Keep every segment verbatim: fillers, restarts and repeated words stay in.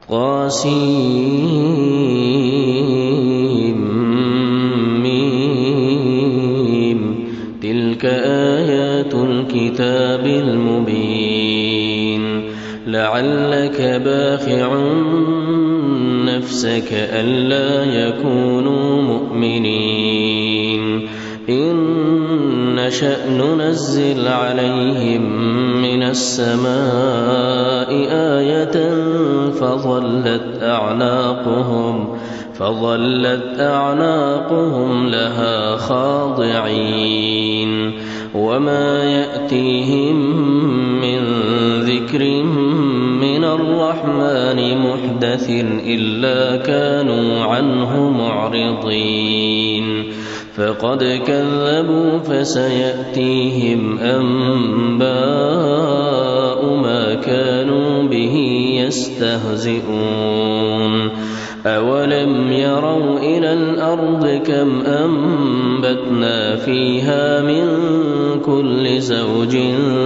طاسيم تلك آيات الكتاب المبين لعلك باخع نفسك ألا يكونوا مؤمنين إن نشأ ننزل عليهم من السماء آية فظلت أعناقهم فظلت أعناقهم لها خاضعين وما يأتيهم من ذكر من الرحمن محدث إلا كانوا عنه معرضين فقد كذبوا فسيأتيهم أنباء ما كانوا به يستهزئون أولم يروا إلى الأرض كم أنبتنا فيها من كل زوج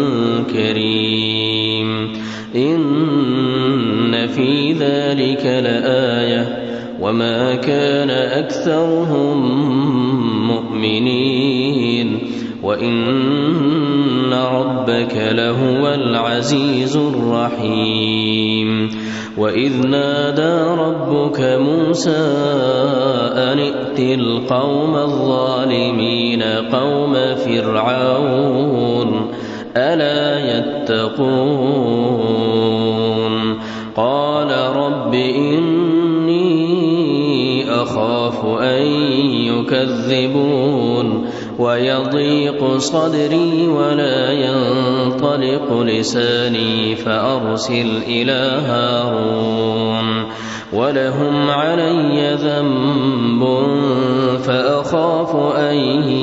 كريم إن في ذلك لآية وما كان أكثرهم مؤمنين وإن ربك لهو العزيز الرحيم وإذ نادى ربك موسى أن ائت القوم الظالمين قوم فرعون ألا يتقون قال رب إني أخاف أن يكذبون ويضيق صدري ولا ينطلق لساني فأرسل إلى هارون ولهم علي ذنب فأخاف أن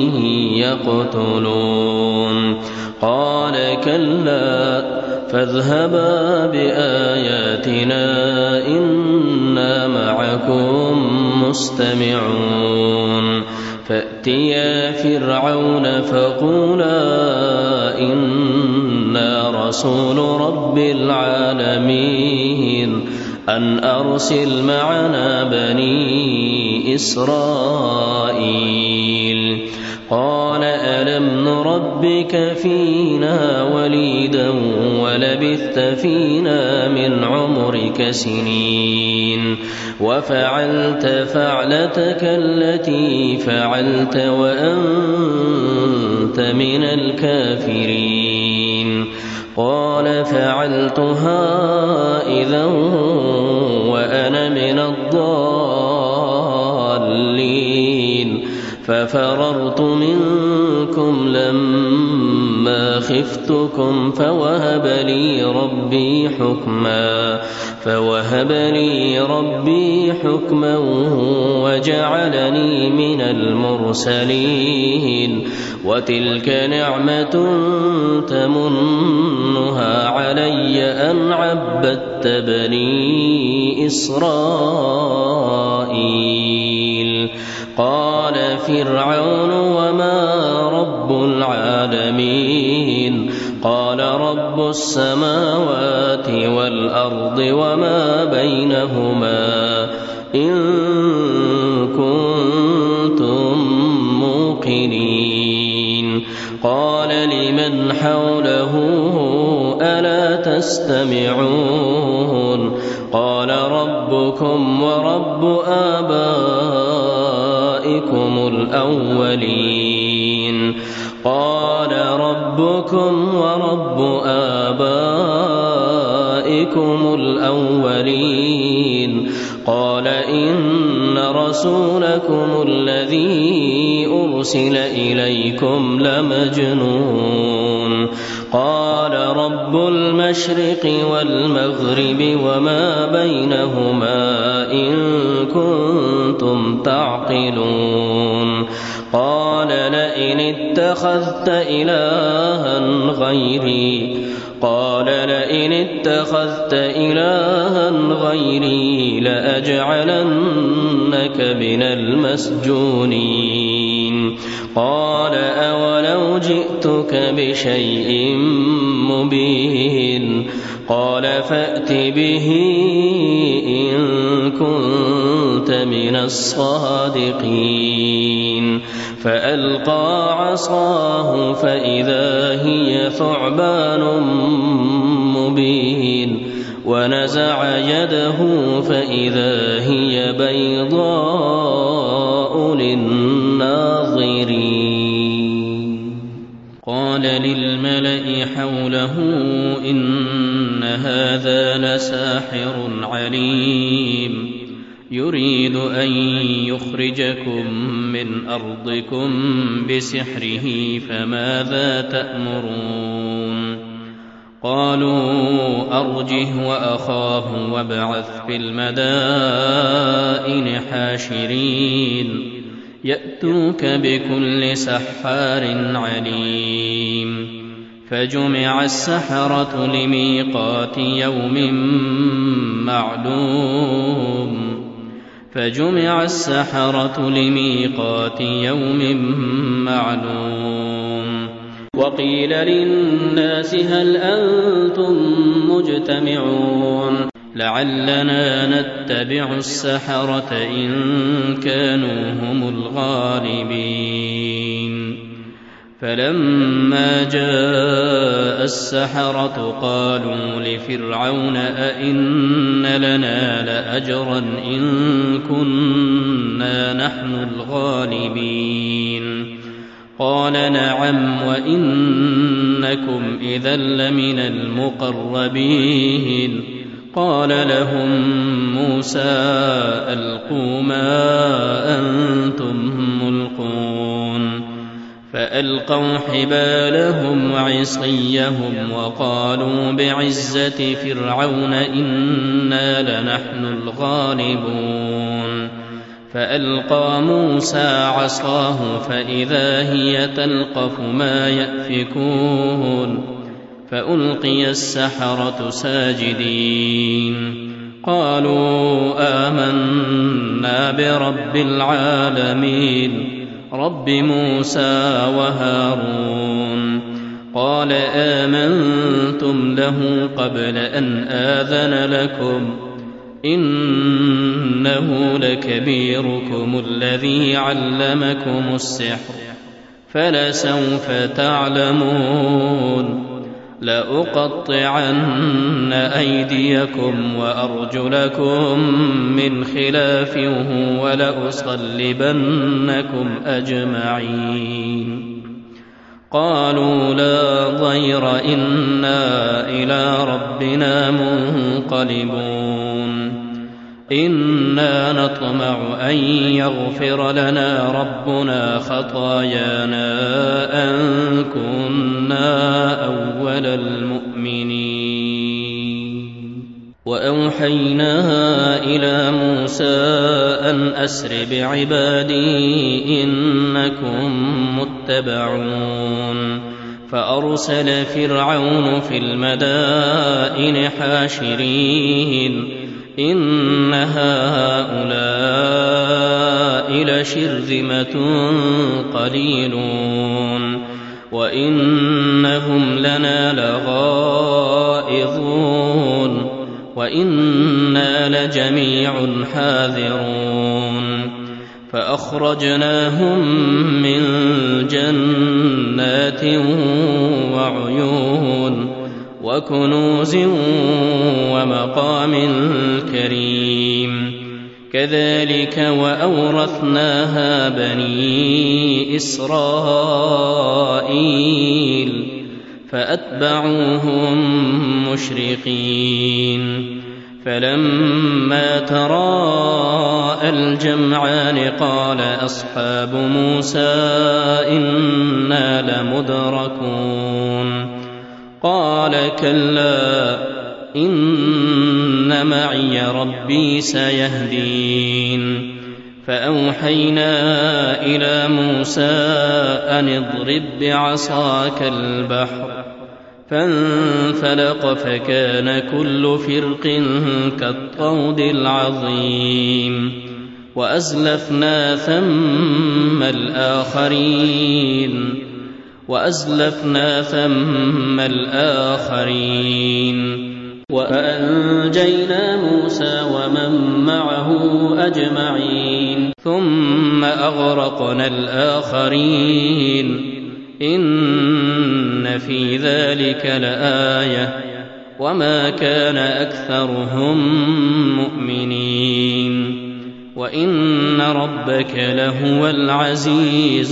يقتلون قال كلا فاذهبا بآياتنا إنا معكم مستمعون فأتيا فرعون فقولا إنا رسول رب العالمين أن أرسل معنا بني إسرائيل قال ألم نربك فينا وليدا ولبثت فينا من عمرك سنين وفعلت فعلتك التي فعلت وأنت من الكافرين قال فعلتها إذا وأنا من الضالين ففررت منكم لما خفتكم فوهب لي ربي حكما فوهب لي ربي حكما وجعلني من المرسلين وتلك نعمة تمنها علي أن عبدت بني إسرائيل قال فرعون وما رب العالمين قال رب السماوات والأرض وما بينهما إن كنتم موقنين قال لمن حوله ألا تستمعون قال ربكم ورب آبائكم الأولين قال ربكم ورب آبائكم الأولين قال إن رسولكم الذي أرسل إليكم لمجنون قال رب المشرق والمغرب وما بينهما إن كنتم تعقلون قال لئن اتخذت إلها غيري قال لئن اتخذت إلها غيري لأجعلنك من المسجونين قال أولو جئتك بشيء مبين قال فأت به لمن الصادقين فألقى عصاه فإذا هي ثعبان مبين ونزع يده فإذا هي بيضاء للناظرين قال للملأ حوله إن هذا لساحر عليم يريد أن يخرجكم من أرضكم بسحره فماذا تأمرون قالوا أرجه وأخاه وابعث في المدائن حاشرين يأتوك بكل سحار عليم فجمع السحرة لميقات يوم معلوم فجمع السحرة لميقات يوم معلوم وقيل للناس هل أنتم مجتمعون لعلنا نتبع السحرة إن كانوا هم الغالبين فلما جاء السحرة قالوا لفرعون أئن لنا لأجرا إن كنا نحن الغالبين قال نعم وإنكم إذا لمن المقربين قال لهم موسى ألقوا ما أنتم ملقون فألقوا حبالهم وعصيهم وقالوا بعزة فرعون إنا لنحن الغالبون فألقى موسى عصاه فإذا هي تلقف ما يأفكون فألقي السحرة ساجدين قالوا آمنا برب العالمين رب موسى وهارون قال آمنتم له قبل أن آذن لكم إنه لكبيركم الذي علمكم السحر فلسوف تعلمون لأقطعن أيديكم وأرجلكم من خلاف ولأصلبنكم أجمعين قالوا لا ضير إنا إلى ربنا منقلبون إنا نطمع أن يغفر لنا ربنا خطايانا أن كنا أول المؤمنين وأوحينا إلى موسى أن أسر بعبادي إنكم متبعون فأرسل فرعون في المدائن حاشرين إن هؤلاء لشرذمة قليلون وإنهم لنا لغائظون وإنا لجميع حاذرون فأخرجناهم من جنات وعيون وكنوز ومقام كريم كذلك وأورثناها بني إسرائيل فأتبعوهم مشرقين فلما تراءى الجمعان قال أصحاب موسى إنا لمدركون قال كلا إن معي ربي سيهدين فأوحينا إلى موسى أن اضرب بعصاك البحر فانفلق فكان كل فرق كالطود العظيم وأزلفنا ثم الآخرين وأزلفنا ثم الآخرين وأنجينا موسى ومن معه أجمعين ثم أغرقنا الآخرين إن في ذلك لآية وما كان أكثرهم مؤمنين وإن ربك لهو العزيز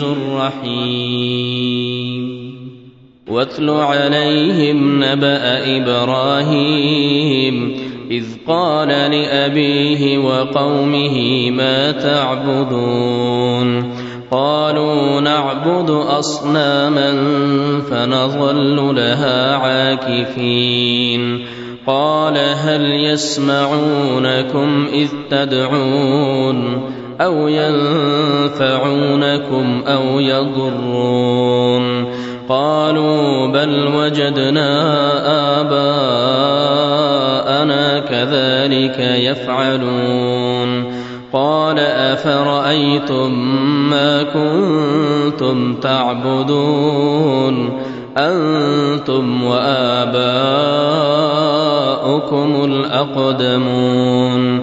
الرحيم واتل عليهم نبأ إبراهيم إذ قال لأبيه وقومه ما تعبدون قالوا نعبد أصناما فنظل لها عاكفين قال هل يسمعونكم إذ تدعون أو ينفعونكم أو يضرون قالوا بل وجدنا آباءنا كذلك يفعلون قال أفرأيتم ما كنتم تعبدون أنتم وآباؤكم الأقدمون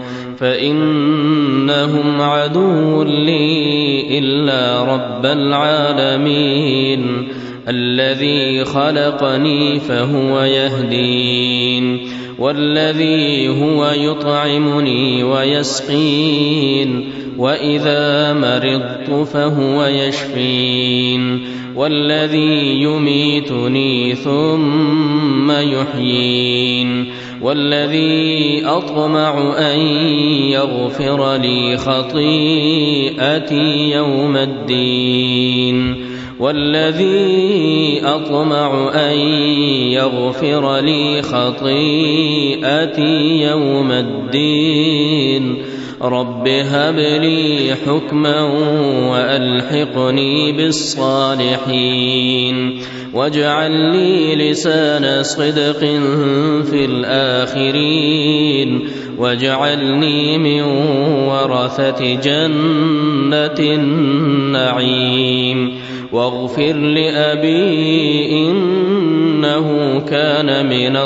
فإنهم عدو لي إلا رب العالمين الذي خلقني فهو يهدين والذي هو يطعمني ويسقين وإذا مرضت فهو يشفين والذي يميتني ثم يحيين والذي أطمع أن يغفر لي خطيئتي يوم الدين والذي أطمع أن يغفر لي خطيئتي يوم الدين رب هب لي حكما وألحقني بالصالحين واجعل لي لسان صدق في الآخرين واجعلني من ورثة جنة النعيم واغفر لأبي إنه كان من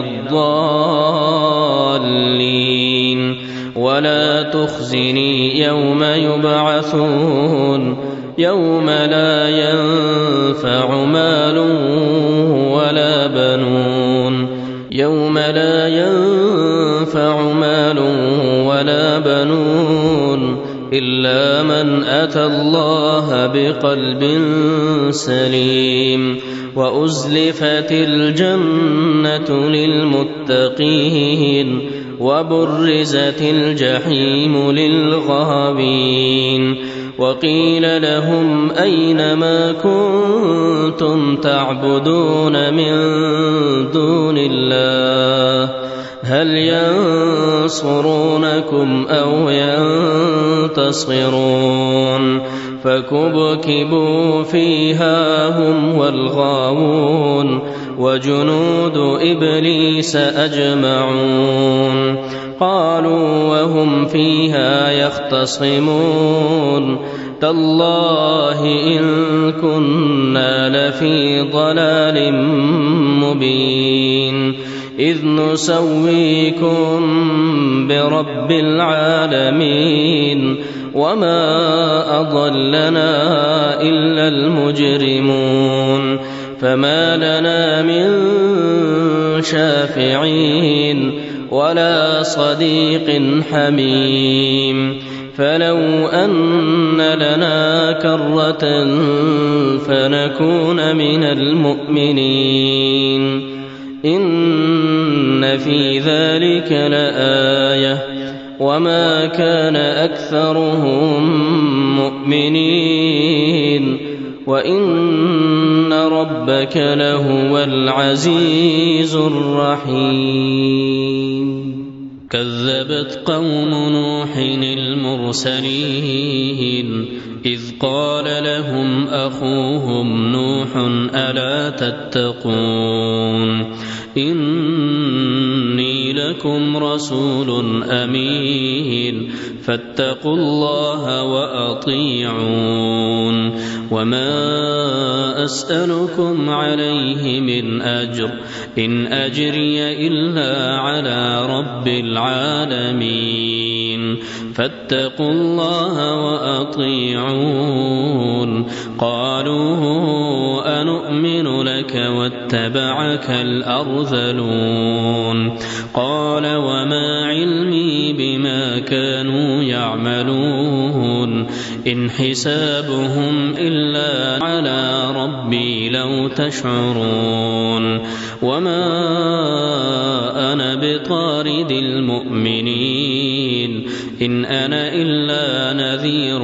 الضالين ولا تخزني يوم يبعثون يوم لا ينفع مال ولا بنون يوم لا ينفع مال ولا بنون إلا من أتى الله بقلب سليم وأزلفت الجنة للمتقين وبرزت الجحيم للغابين وقيل لهم أين ما كنتم تعبدون من دون الله هل ينصرونكم أو ينتصرون فكبكبوا فيها هم والغاوون وجنود إبليس أجمعون قالوا وهم فيها يختصمون تالله إن كنا لفي ضلال مبين إذ نسويكم برب العالمين وما أضلنا إلا المجرمون فما لنا من شافعين ولا صديق حميم فلو أن لنا كرة فنكون من المؤمنين إن في ذلك لآية وما كان أكثرهم مؤمنين وإن ربك لهو العزيز الرحيم كذبت قوم نوح المرسلين إذ قال لهم أخوهم نوح ألا تتقون إني لكم رسول أمين فاتقوا الله وأطيعون وما أسألكم عليه من أجر إن أجري إلا على رب العالمين فاتقوا الله وأطيعون قالوا أنؤمن لك واتبعك الأرذلون قال وما علمي بما كانوا يعملون إن حسابهم إلا على ربي لو تشعرون وما أنا بطارد المؤمنين إن أنا إلا نذير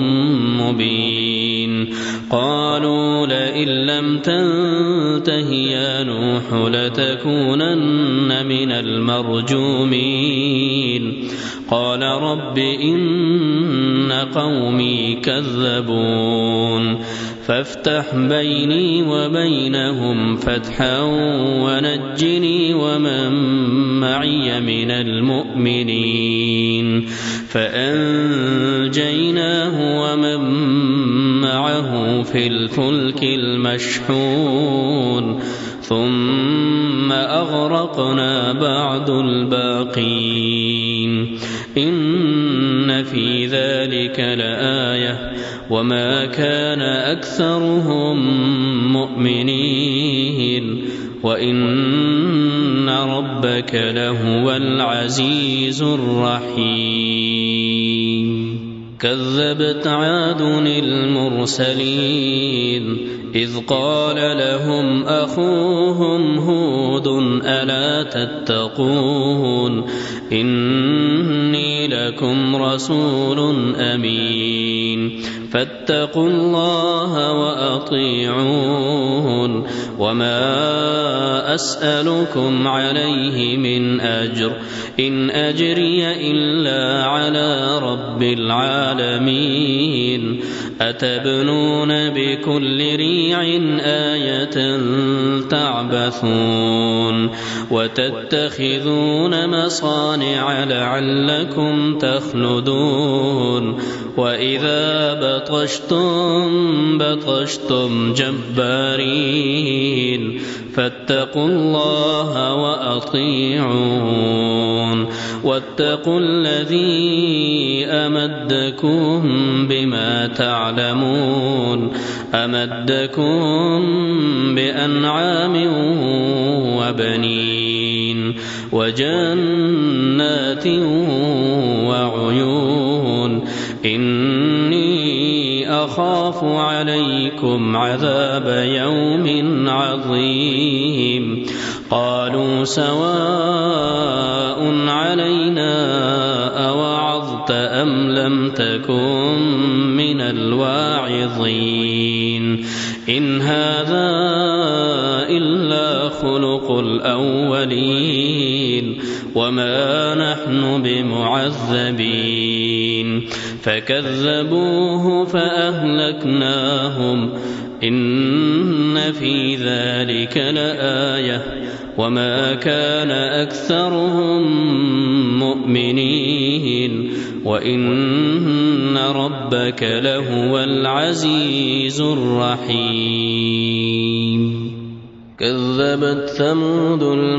مبين قالوا لئن لم تنته يا نوح لتكونن من المرجومين قال رب إن قومي كذبون فافتح بيني وبينهم فتحا ونجني ومن معي من المؤمنين فأنجيناه ومن معه في الفلك المشحون ثم أغرقنا بعد الباقين إن في ذلك لآية وما كان أكثرهم مؤمنين وإن ربك لهو العزيز الرحيم كذبت عاد المرسلين إذ قال لهم أخوهم هود ألا تتقون إني لكم رسول أمين فاتقوا الله وأطيعون وما أسألكم عليه من أجر إن أجري إلا على رب العالمين أتبنون بكل ريع آية تعبثون وتتخذون مصانع لعلكم تخلدون وإذا بطشتم بطشتم جبارين فاتقوا الله وأطيعون واتقوا الذي أمدكم بما تعلمون أمدكم بأنعام وبنين وجنات وعيون إني أخاف عليكم عذاب يوم عظيم قالوا سواء علينا أوعظت أم لم تكن من الواعظين إن هذا إلا خلق الأولين وما نحن بمعذبين فكذبوه فأهلكناهم إن في ذلك لآية وما كان أكثرهم مؤمنين وإن ربك لهو العزيز الرحيم كذبت ثمود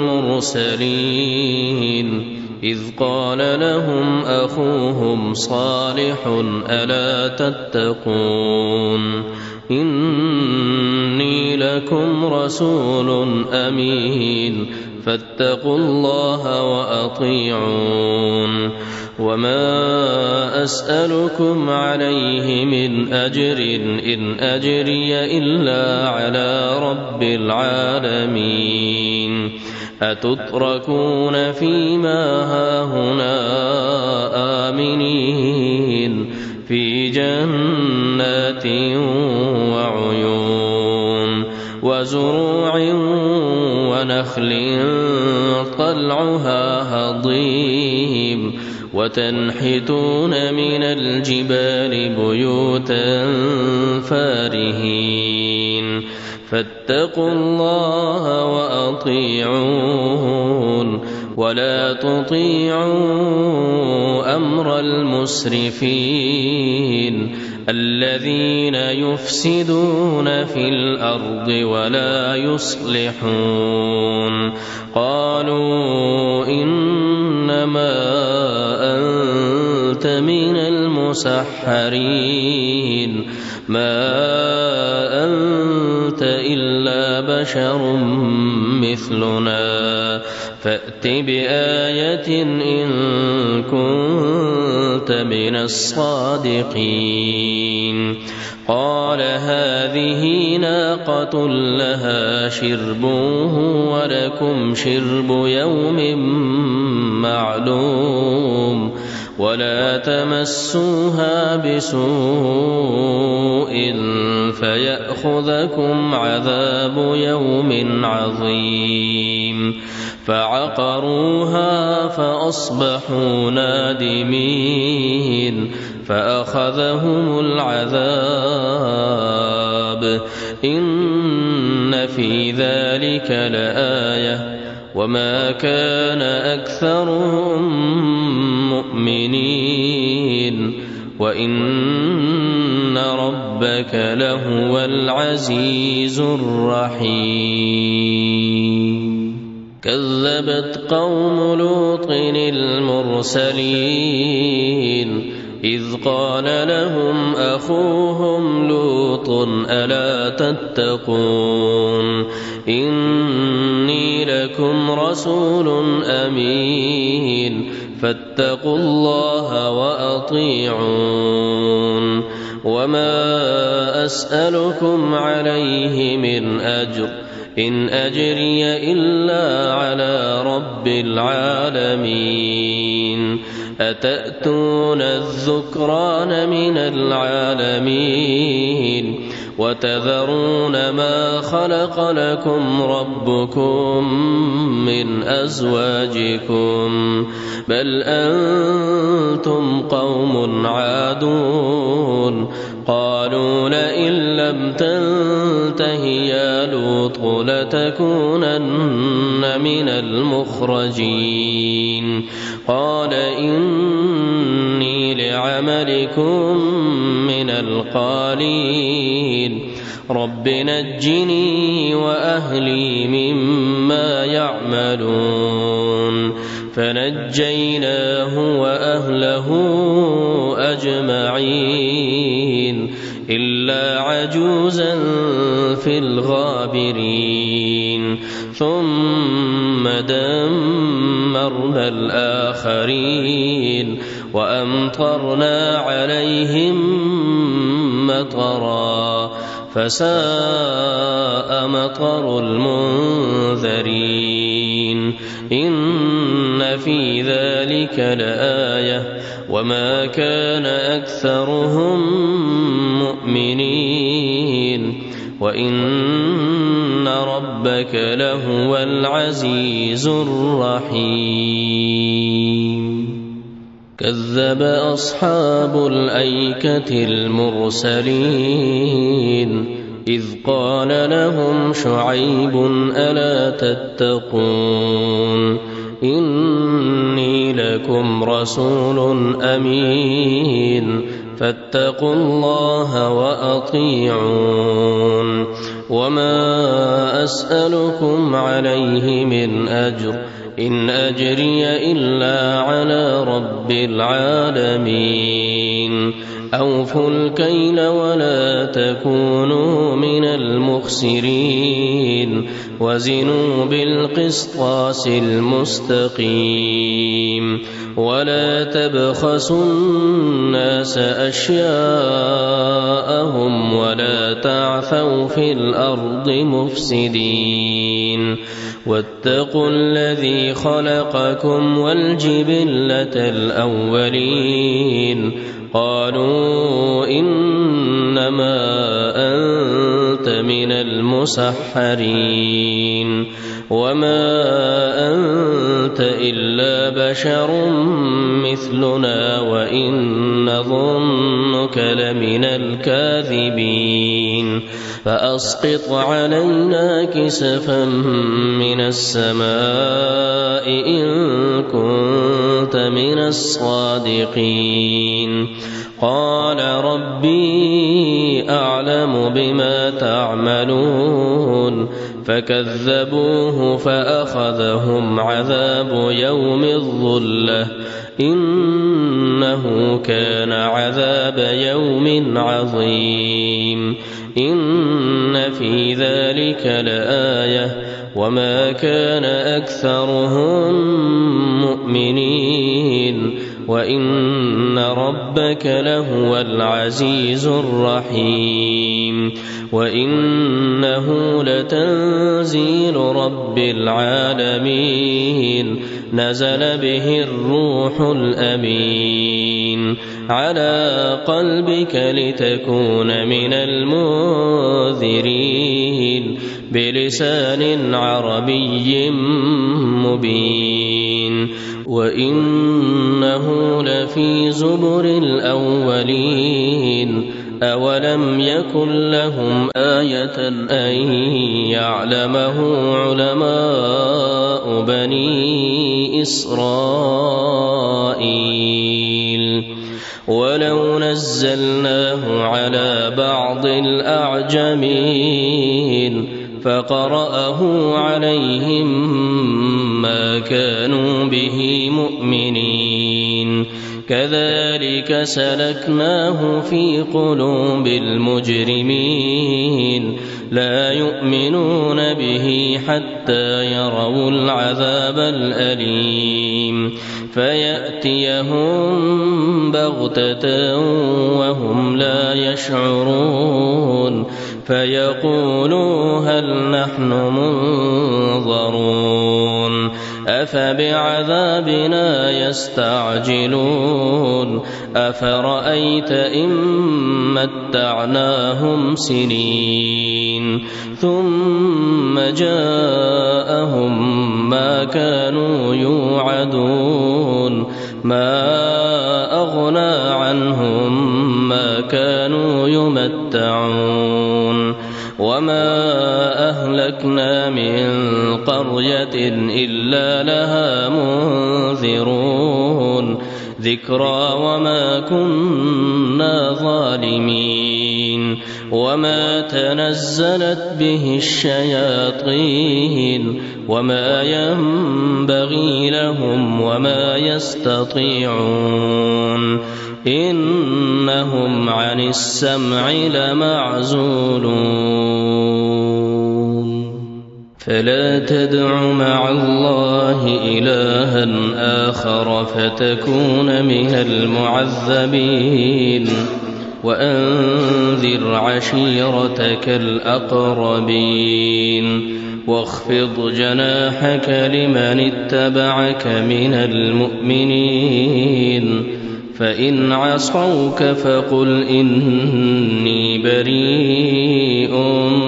المرسلين إذ قال لهم أخوهم صالح ألا تتقون إني لكم رسول أمين فاتقوا الله وأطيعون وما أسألكم عليه من أجر إن أجري إلا على رب العالمين أتتركون فيما هاهنا آمنين في جنات وعيون وزروع ونخل طلعها هضيم وتنحتون من الجبال بيوتا فارهين فاتقوا الله وأطيعون ولا تطيعوا أمر المسرفين الذين يفسدون في الأرض ولا يصلحون قالوا إنما أنت من المسحرين ما أنت إلا بشر مثلنا فأت بآية إن كنت من الصادقين قال هذه ناقة لها شرب ولكم شرب يوم معلوم ولا تمسوها بسوء فيأخذكم عذاب يوم عظيم فعقروها فأصبحوا نادمين فأخذهم العذاب إن في ذلك لآية وما كان أكثرهم مؤمنين وإن ربك لهو العزيز الرحيم كذبت قوم لوط المرسلين إذ قال لهم أخوهم لوط ألا تتقون إني لكم رسول أمين فاتقوا الله وأطيعون وما أسألكم عليه من أجر إن أجري إلا على رب العالمين أتأتون الذكران من العالمين وتذرون ما خلق لكم ربكم من أزواجكم بل أنتم قوم عادون قالوا لئن لم تنته يا لوط لتكونن من المخرجين قال إني لعملكم من القالين رب نجني وأهلي مما يعملون فنجيناه وأهله أجمعين إلا عجوزا في الغابرين ثم دمرنا الآخرين وأمطرنا عليهم مطرا فساء مطر المنذرين إن في ذلك لآية وما كان أكثرهم مؤمنين وإن ربك لهو العزيز الرحيم كذب أصحاب الأيكة المرسلين إذ قال لهم شعيب ألا تتقون إني لكم رسول أمين فاتقوا الله وأطيعون وما أسألكم عليه من أجر إن أجري إلا على رب العالمين أوفوا الكيل ولا تكونوا من المخسرين وزنوا بالقسطاس المستقيم ولا تبخسوا الناس أشياءهم ولا تعثوا في الأرض مفسدين واتقوا الذي خلقكم والجبلة الأولين قالوا إنما أنت من المسحرين وما أنت إلا بشر مثلنا وإن نظنك لمن الكاذبين فأسقط علينا كسفا من السماء إن كنت من الصادقين قال ربي أعلم بما تعملون فكذبوه فأخذهم عذاب يوم الظلة إنه كان عذاب يوم عظيم إن في ذلك لآية وما كان أكثرهم مؤمنين وإن ربك لهو العزيز الرحيم وإنه لتنزيل رب العالمين نزل به الروح الأمين على قلبك لتكون من المنذرين بلسان عربي مبين وإنه لفي زبر الأولين أولم يكن لهم آية أن يعلمه علماء بني إسرائيل ولو نزلناه على بعض الأعجمين فقرأه عليهم ما كانوا به مؤمنين كذلك سلكناه في قلوب المجرمين لا يؤمنون به حتى يروا العذاب الأليم فيأتيهم بغتة وهم لا يشعرون فيقولوا هل نحن منظرون أفبعذابنا يستعجلون أفرأيت إن متعناهم سنين ثم جاءهم ما كانوا يوعدون ما أغنى عنهم ما كانوا يمتعون وما أهلكنا من قرية إلا لها منذرون ذكرى وما كنا ظالمين وما تنزلت به الشياطين وما ينبغي لهم وما يستطيعون إنهم عن السمع لمعزولون فلا تدع مع الله إلها آخر فتكون من المعذبين وأنذر عشيرتك الأقربين واخفض جناحك لمن اتبعك من المؤمنين فإن عصوك فقل إني بريء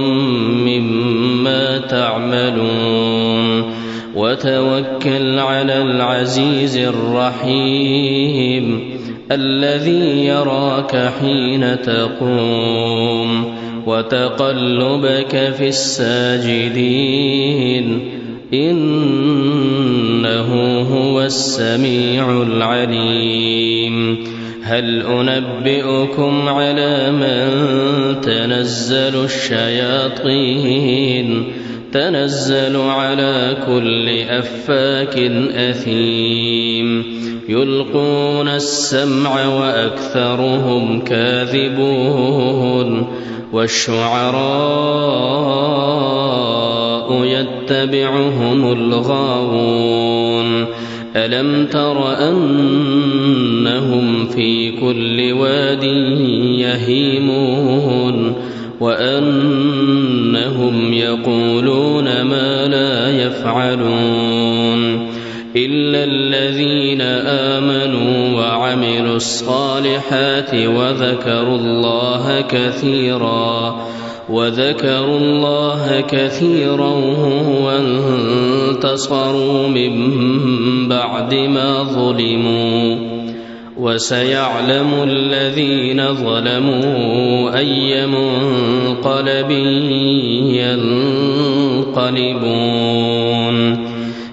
مما تعملون وتوكل على العزيز الرحيم الذي يراك حين تقوم وتقلبك في الساجدين إنه هو السميع العليم هل أنبئكم على من تنزل الشياطين تنزل على كل أفاك أثيم يلقون السمع وأكثرهم كاذبون والشعراء يتبعهم الغاوون ألم تر أنهم في كل واد يهيمون وأنهم يقولون ما لا يفعلون إلا الذين آمنوا وعملوا الصالحات وذكروا الله كثيرا وذكروا الله كثيرا وانتصروا من بعد ما ظلموا وسيعلم الذين ظلموا أي منقلب ينقلبون